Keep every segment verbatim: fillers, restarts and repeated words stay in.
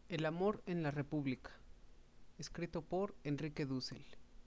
El amor en la República, escrito por Enrique Dussel.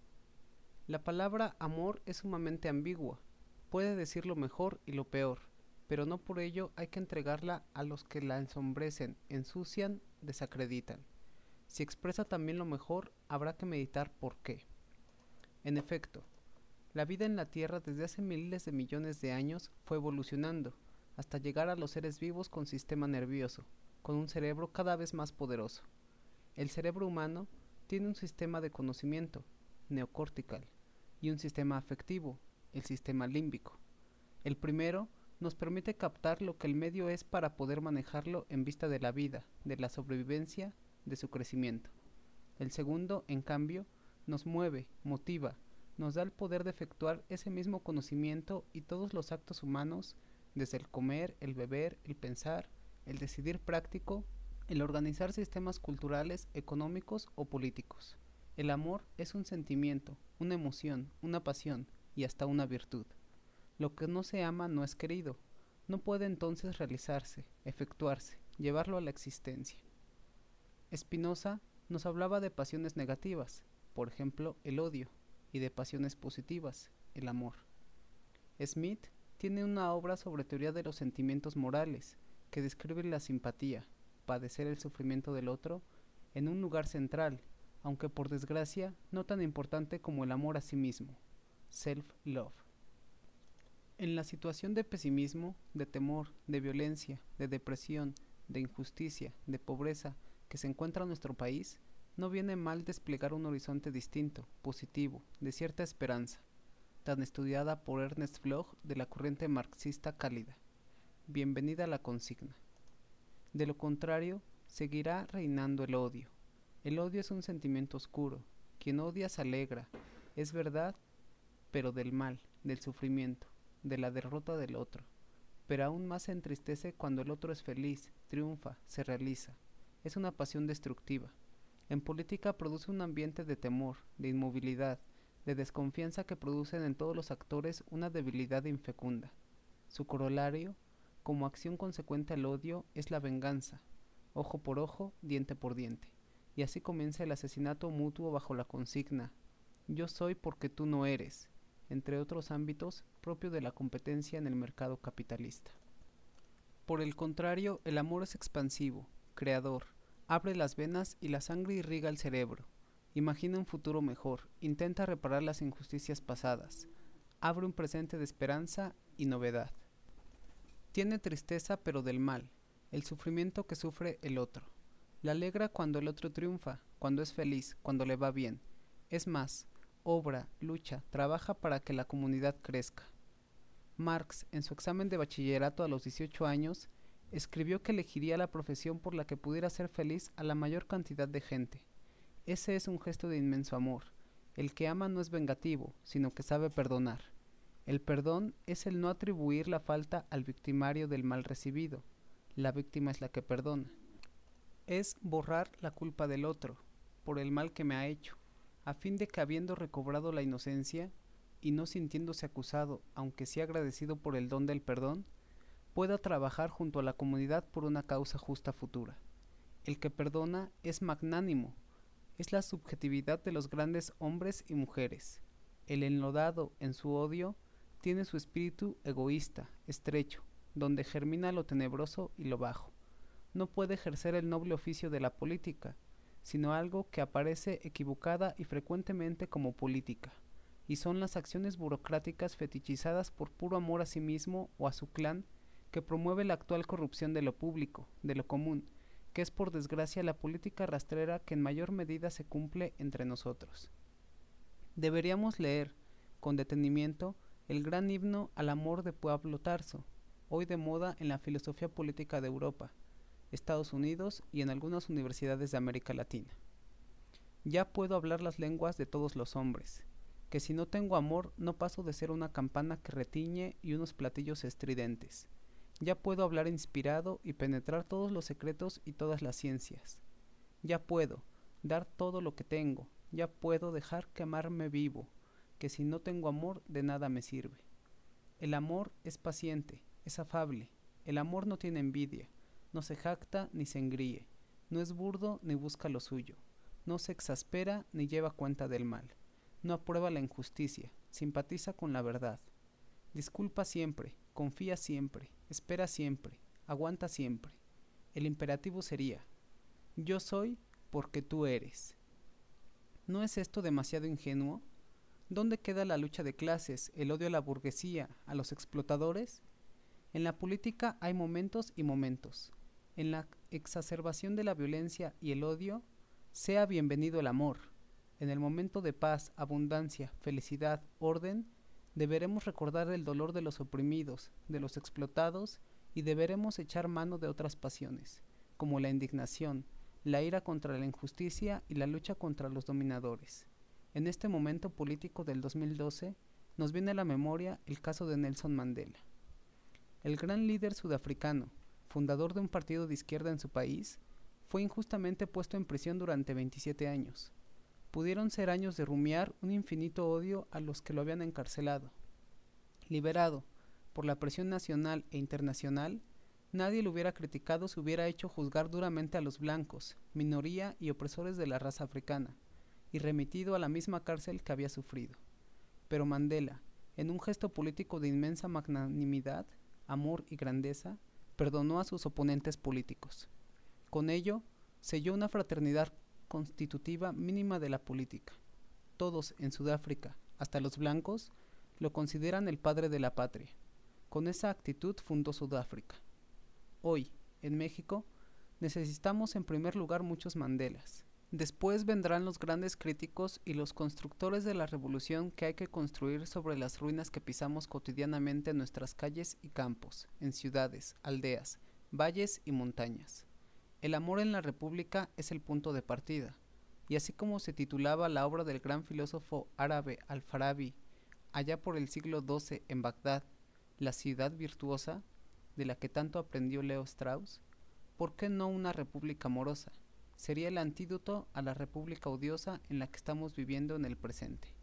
La palabra amor es sumamente ambigua, puede decir lo mejor y lo peor, pero no por ello hay que entregarla a los que la ensombrecen, ensucian, desacreditan. Si expresa también lo mejor, habrá que meditar por qué. En efecto, la vida en la Tierra desde hace miles de millones de años fue evolucionando, hasta llegar a los seres vivos con sistema nervioso, con un cerebro cada vez más poderoso. El cerebro humano tiene un sistema de conocimiento, neocortical, y un sistema afectivo, el sistema límbico. El primero nos permite captar lo que el medio es para poder manejarlo en vista de la vida, de la sobrevivencia, de su crecimiento. El segundo, en cambio, nos mueve, motiva, nos da el poder de efectuar ese mismo conocimiento y todos los actos humanos, desde el comer, el beber, el pensar, el decidir práctico, el organizar sistemas culturales, económicos o políticos. El amor es un sentimiento, una emoción, una pasión y hasta una virtud. Lo que no se ama no es querido, no puede entonces realizarse, efectuarse, llevarlo a la existencia. Spinoza nos hablaba de pasiones negativas, por ejemplo el odio, y de pasiones positivas, el amor. Smith tiene una obra sobre teoría de los sentimientos morales, que describe la simpatía, padecer el sufrimiento del otro, en un lugar central, aunque por desgracia no tan importante como el amor a sí mismo, self-love. En la situación de pesimismo, de temor, de violencia, de depresión, de injusticia, de pobreza que se encuentra nuestro país, no viene mal desplegar un horizonte distinto, positivo, de cierta esperanza, tan estudiada por Ernest Bloch de la corriente marxista cálida. Bienvenida a la consigna. De lo contrario, seguirá reinando el odio. El odio es un sentimiento oscuro. Quien odia se alegra, es verdad, pero del mal, del sufrimiento, de la derrota del otro. Pero aún más se entristece cuando el otro es feliz, triunfa, se realiza. Es una pasión destructiva. En política produce un ambiente de temor, de inmovilidad, de desconfianza que producen en todos los actores una debilidad infecunda. Su corolario, como acción consecuente al odio, es la venganza, ojo por ojo, diente por diente. Y así comienza el asesinato mutuo bajo la consigna yo soy porque tú no eres, entre otros ámbitos propio de la competencia en el mercado capitalista. Por el contrario, el amor es expansivo, creador, abre las venas y la sangre irriga el cerebro. Imagina un futuro mejor, intenta reparar las injusticias pasadas, abre un presente de esperanza y novedad. Tiene tristeza pero del mal, el sufrimiento que sufre el otro. La alegra cuando el otro triunfa, cuando es feliz, cuando le va bien. Es más, obra, lucha, trabaja para que la comunidad crezca. Marx, en su examen de bachillerato a los dieciocho años, escribió que elegiría la profesión por la que pudiera ser feliz a la mayor cantidad de gente. Ese es un gesto de inmenso amor. El que ama no es vengativo, sino que sabe perdonar. El perdón es el no atribuir la falta al victimario del mal recibido. La víctima es la que perdona. Es borrar la culpa del otro, por el mal que me ha hecho, a fin de que habiendo recobrado la inocencia, y no sintiéndose acusado, aunque sí agradecido por el don del perdón, pueda trabajar junto a la comunidad por una causa justa futura. El que perdona es magnánimo, es la subjetividad de los grandes hombres y mujeres. El enlodado en su odio tiene su espíritu egoísta, estrecho, donde germina lo tenebroso y lo bajo. No puede ejercer el noble oficio de la política, sino algo que aparece equivocada y frecuentemente como política, y son las acciones burocráticas fetichizadas por puro amor a sí mismo o a su clan que promueve la actual corrupción de lo público, de lo común, que es por desgracia la política rastrera que en mayor medida se cumple entre nosotros. Deberíamos leer, con detenimiento, el gran himno al amor de Pablo Tarso, hoy de moda en la filosofía política de Europa, Estados Unidos y en algunas universidades de América Latina. Ya puedo hablar las lenguas de todos los hombres, que si no tengo amor no paso de ser una campana que retiñe y unos platillos estridentes. Ya puedo hablar inspirado y penetrar todos los secretos y todas las ciencias. Ya puedo dar todo lo que tengo, ya puedo dejar quemarme vivo, que si no tengo amor de nada me sirve. El amor es paciente, es afable, el amor no tiene envidia, no se jacta ni se engríe, No es burdo ni busca lo suyo, no se exaspera ni lleva cuenta del mal, no aprueba la injusticia, simpatiza con la verdad. Disculpa siempre, confía siempre, espera siempre, aguanta siempre. El imperativo sería: yo soy porque tú eres. ¿No es esto demasiado ingenuo? ¿Dónde queda la lucha de clases, el odio a la burguesía, a los explotadores? En la política hay momentos y momentos. En la exacerbación de la violencia y el odio, sea bienvenido el amor. En el momento de paz, abundancia, felicidad, orden, deberemos recordar el dolor de los oprimidos, de los explotados, y deberemos echar mano de otras pasiones, como la indignación, la ira contra la injusticia y la lucha contra los dominadores. En este momento político del dos mil doce, nos viene a la memoria el caso de Nelson Mandela. El gran líder sudafricano, fundador de un partido de izquierda en su país, fue injustamente puesto en prisión durante veintisiete años. Pudieron ser años de rumiar un infinito odio a los que lo habían encarcelado. Liberado por la presión nacional e internacional, nadie lo hubiera criticado si hubiera hecho juzgar duramente a los blancos, minoría y opresores de la raza africana, y remitido a la misma cárcel que había sufrido. Pero Mandela, en un gesto político de inmensa magnanimidad, amor y grandeza, perdonó a sus oponentes políticos. Con ello, selló una fraternidad constitutiva mínima de la política. Todos en Sudáfrica, hasta los blancos, lo consideran el padre de la patria. Con esa actitud fundó Sudáfrica. Hoy, en México, necesitamos en primer lugar muchos Mandelas. Después vendrán los grandes críticos y los constructores de la revolución que hay que construir sobre las ruinas que pisamos cotidianamente en nuestras calles y campos, en ciudades, aldeas, valles y montañas. El amor en la República es el punto de partida, y así como se titulaba la obra del gran filósofo árabe Al-Farabi, allá por el siglo doce en Bagdad, la ciudad virtuosa, de la que tanto aprendió Leo Strauss, ¿por qué no una república amorosa? Sería el antídoto a la república odiosa en la que estamos viviendo en el presente.